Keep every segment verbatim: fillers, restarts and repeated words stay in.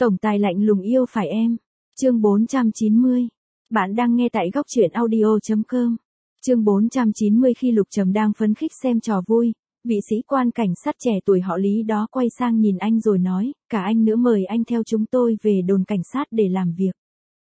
Tổng tài lạnh lùng yêu phải em. Chương bốn trăm chín mươi. Bạn đang nghe tại góc truyện audio chấm com. Chương bốn trăm chín mươi. Khi Lục Trầm đang phấn khích xem trò vui, vị sĩ quan cảnh sát trẻ tuổi họ Lý đó quay sang nhìn anh rồi nói, cả anh nữa mời anh theo chúng tôi về đồn cảnh sát để làm việc.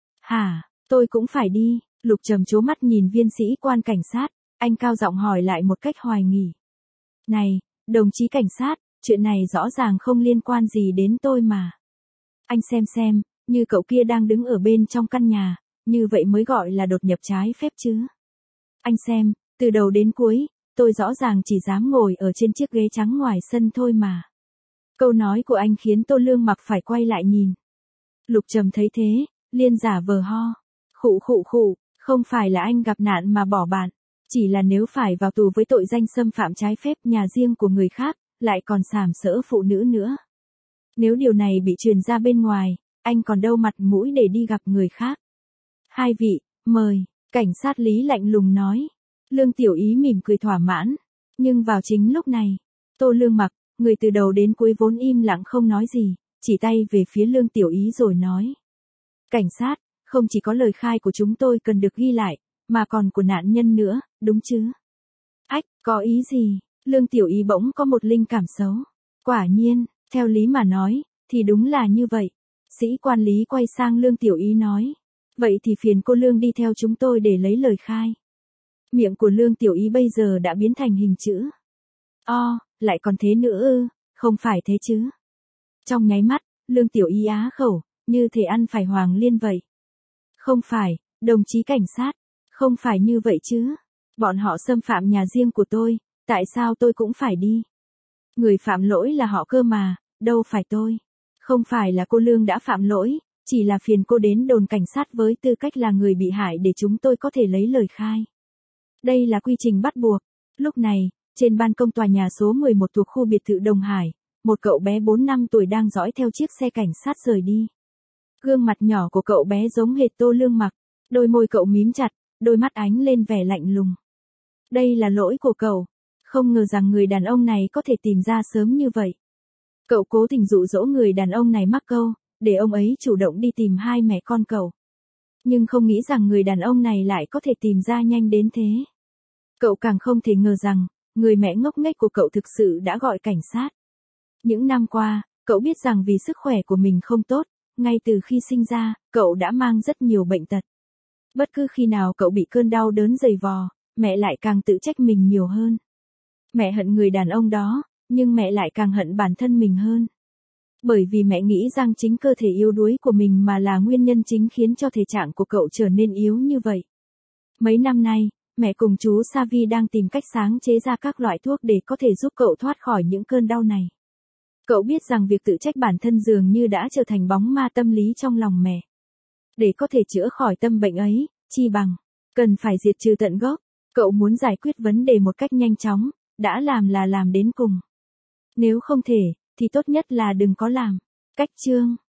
Hả, tôi cũng phải đi. Lục Trầm trố mắt nhìn viên sĩ quan cảnh sát, anh cao giọng hỏi lại một cách hoài nghi. Này, đồng chí cảnh sát, chuyện này rõ ràng không liên quan gì đến tôi mà. Anh xem xem, như cậu kia đang đứng ở bên trong căn nhà, như vậy mới gọi là đột nhập trái phép chứ. Anh xem, từ đầu đến cuối, tôi rõ ràng chỉ dám ngồi ở trên chiếc ghế trắng ngoài sân thôi mà. Câu nói của anh khiến Tô Lương Mặc phải quay lại nhìn. Lục Trầm thấy thế, liền giả vờ ho. Khụ khụ khụ, không phải là anh gặp nạn mà bỏ bạn, chỉ là nếu phải vào tù với tội danh xâm phạm trái phép nhà riêng của người khác, lại còn sàm sỡ phụ nữ nữa. Nếu điều này bị truyền ra bên ngoài, anh còn đâu mặt mũi để đi gặp người khác. Hai vị, mời, cảnh sát Lý lạnh lùng nói. Lương Tiểu Ý mỉm cười thỏa mãn, nhưng vào chính lúc này, Tô Lương Mặc, người từ đầu đến cuối vốn im lặng không nói gì, chỉ tay về phía Lương Tiểu Ý rồi nói. Cảnh sát, không chỉ có lời khai của chúng tôi cần được ghi lại, mà còn của nạn nhân nữa, đúng chứ? Ách, có ý gì? Lương Tiểu Ý bỗng có một linh cảm xấu. Quả nhiên, theo lý mà nói, thì đúng là như vậy. Sĩ quan Lý quay sang Lương Tiểu Ý nói. Vậy thì phiền cô Lương đi theo chúng tôi để lấy lời khai. Miệng của Lương Tiểu Ý bây giờ đã biến thành hình chữ. O, lại còn thế nữa ư, không phải thế chứ. Trong nháy mắt, Lương Tiểu Ý á khẩu, như thể ăn phải hoàng liên vậy. Không phải, đồng chí cảnh sát, không phải như vậy chứ. Bọn họ xâm phạm nhà riêng của tôi, tại sao tôi cũng phải đi? Người phạm lỗi là họ cơ mà, đâu phải tôi. Không phải là cô Lương đã phạm lỗi, chỉ là phiền cô đến đồn cảnh sát với tư cách là người bị hại để chúng tôi có thể lấy lời khai. Đây là quy trình bắt buộc. Lúc này, trên ban công tòa nhà số mười một thuộc khu biệt thự Đồng Hải, một cậu bé bốn năm tuổi đang dõi theo chiếc xe cảnh sát rời đi. Gương mặt nhỏ của cậu bé giống hệt Tô Lương Mặc, đôi môi cậu mím chặt, đôi mắt ánh lên vẻ lạnh lùng. Đây là lỗi của cậu, không ngờ rằng người đàn ông này có thể tìm ra sớm như vậy. Cậu cố tình dụ dỗ người đàn ông này mắc câu, để ông ấy chủ động đi tìm hai mẹ con cậu. Nhưng không nghĩ rằng người đàn ông này lại có thể tìm ra nhanh đến thế. Cậu càng không thể ngờ rằng, người mẹ ngốc nghếch của cậu thực sự đã gọi cảnh sát. Những năm qua, cậu biết rằng vì sức khỏe của mình không tốt, ngay từ khi sinh ra, cậu đã mang rất nhiều bệnh tật. Bất cứ khi nào cậu bị cơn đau đớn dày vò, mẹ lại càng tự trách mình nhiều hơn. Mẹ hận người đàn ông đó, nhưng mẹ lại càng hận bản thân mình hơn. Bởi vì mẹ nghĩ rằng chính cơ thể yếu đuối của mình mà là nguyên nhân chính khiến cho thể trạng của cậu trở nên yếu như vậy. Mấy năm nay, mẹ cùng chú Savi đang tìm cách sáng chế ra các loại thuốc để có thể giúp cậu thoát khỏi những cơn đau này. Cậu biết rằng việc tự trách bản thân dường như đã trở thành bóng ma tâm lý trong lòng mẹ. Để có thể chữa khỏi tâm bệnh ấy, chi bằng, cần phải diệt trừ tận gốc. Cậu muốn giải quyết vấn đề một cách nhanh chóng, đã làm là làm đến cùng. Nếu không thể, thì tốt nhất là đừng có làm. Cách chương